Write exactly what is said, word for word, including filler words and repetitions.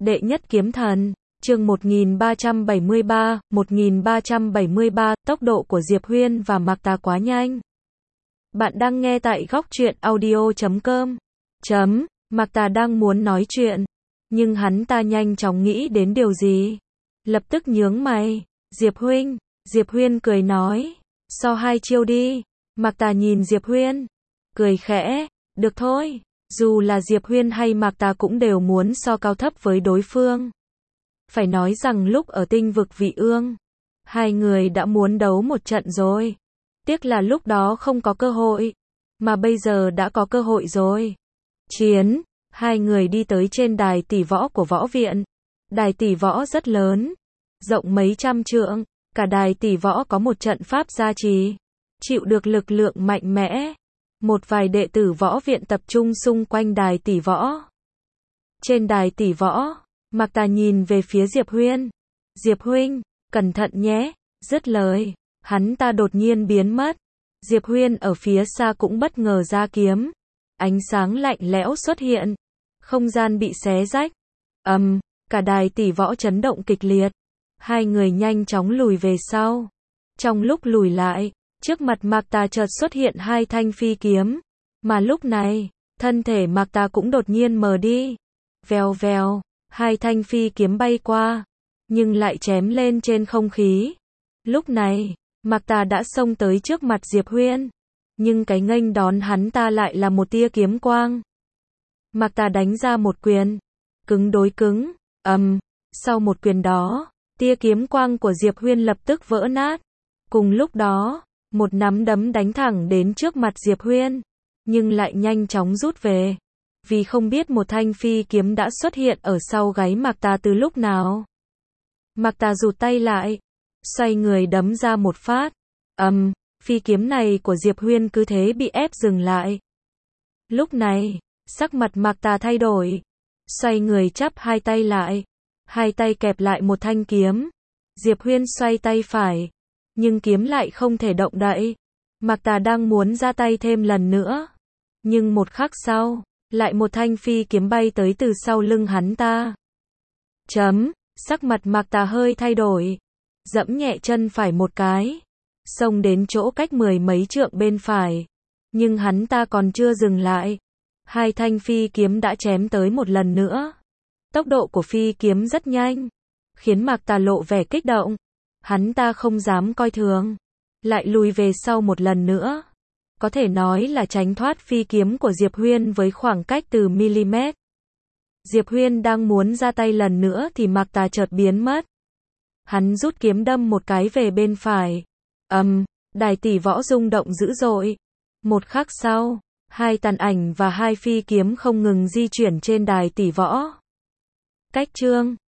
Đệ nhất kiếm thần, chương một nghìn ba trăm bảy mươi ba, một nghìn ba trăm bảy mươi ba, tốc độ của Diệp Huyên và Mạc Tà quá nhanh. Bạn đang nghe tại góc truyện audio chấm com. Chấm, Mạc Tà đang muốn nói chuyện, nhưng hắn ta nhanh chóng nghĩ đến điều gì. Lập tức nhướng mày, Diệp huynh, Diệp Huyên cười nói, so hai chiêu đi. Mạc Tà nhìn Diệp Huyên, cười khẽ, được thôi, dù là Diệp Huyên hay Mạc Tà cũng đều muốn so cao thấp với đối phương. Phải nói rằng lúc ở tinh vực Vị Ương, hai người đã muốn đấu một trận rồi. Tiếc là lúc đó không có cơ hội, mà bây giờ đã có cơ hội rồi. Chiến, hai người đi tới trên đài tỷ võ của võ viện. Đài tỷ võ rất lớn, rộng mấy trăm trượng, cả đài tỷ võ có một trận pháp gia trì, chịu được lực lượng mạnh mẽ. Một vài đệ tử võ viện tập trung xung quanh đài tỷ võ. Trên đài tỷ võ, Mạc Tà nhìn về phía Diệp Huyên. Diệp huynh, cẩn thận nhé. Dứt lời, hắn ta đột nhiên biến mất. Diệp Huyên ở phía xa cũng bất ngờ ra kiếm. Ánh sáng lạnh lẽo xuất hiện. Không gian bị xé rách. Ầm, um, cả đài tỷ võ chấn động kịch liệt. Hai người nhanh chóng lùi về sau. Trong lúc lùi lại, trước mặt Mạc Tà chợt xuất hiện hai thanh phi kiếm. Mà lúc này, thân thể Mạc Tà cũng đột nhiên mờ đi. Vèo vèo, hai thanh phi kiếm bay qua, nhưng lại chém lên trên không khí. Lúc này, Mạc Tà đã xông tới trước mặt Diệp Huyên, nhưng cái nghênh đón hắn ta lại là một tia kiếm quang. Mạc Tà đánh ra một quyền, cứng đối cứng, ầm, um, sau một quyền đó, tia kiếm quang của Diệp Huyên lập tức vỡ nát. Cùng lúc đó, một nắm đấm đánh thẳng đến trước mặt Diệp Huyên, nhưng lại nhanh chóng rút về, vì không biết một thanh phi kiếm đã xuất hiện ở sau gáy Mạc Tà từ lúc nào. Mạc Tà rụt tay lại, xoay người đấm ra một phát. Ầm, um, phi kiếm này của Diệp Huyên cứ thế bị ép dừng lại. Lúc này, sắc mặt Mạc Tà thay đổi, xoay người chắp hai tay lại, hai tay kẹp lại một thanh kiếm. Diệp Huyên xoay tay phải, nhưng kiếm lại không thể động đậy. Mạc Tà đang muốn ra tay thêm lần nữa, nhưng một khắc sau, lại một thanh phi kiếm bay tới từ sau lưng hắn ta. Chấm, sắc mặt Mạc Tà hơi thay đổi, dẫm nhẹ chân phải một cái, xông đến chỗ cách mười mấy trượng bên phải. Nhưng hắn ta còn chưa dừng lại, hai thanh phi kiếm đã chém tới một lần nữa. Tốc độ của phi kiếm rất nhanh, khiến Mạc Tà lộ vẻ kích động. Hắn ta không dám coi thường, lại lùi về sau một lần nữa. Có thể nói là tránh thoát phi kiếm của Diệp Huyên với khoảng cách từ mm. Diệp Huyên đang muốn ra tay lần nữa thì Mạc Tà chợt biến mất. Hắn rút kiếm đâm một cái về bên phải. Ầm, um, đài tỷ võ rung động dữ dội. Một khắc sau, hai tàn ảnh và hai phi kiếm không ngừng di chuyển trên đài tỷ võ. Cách chương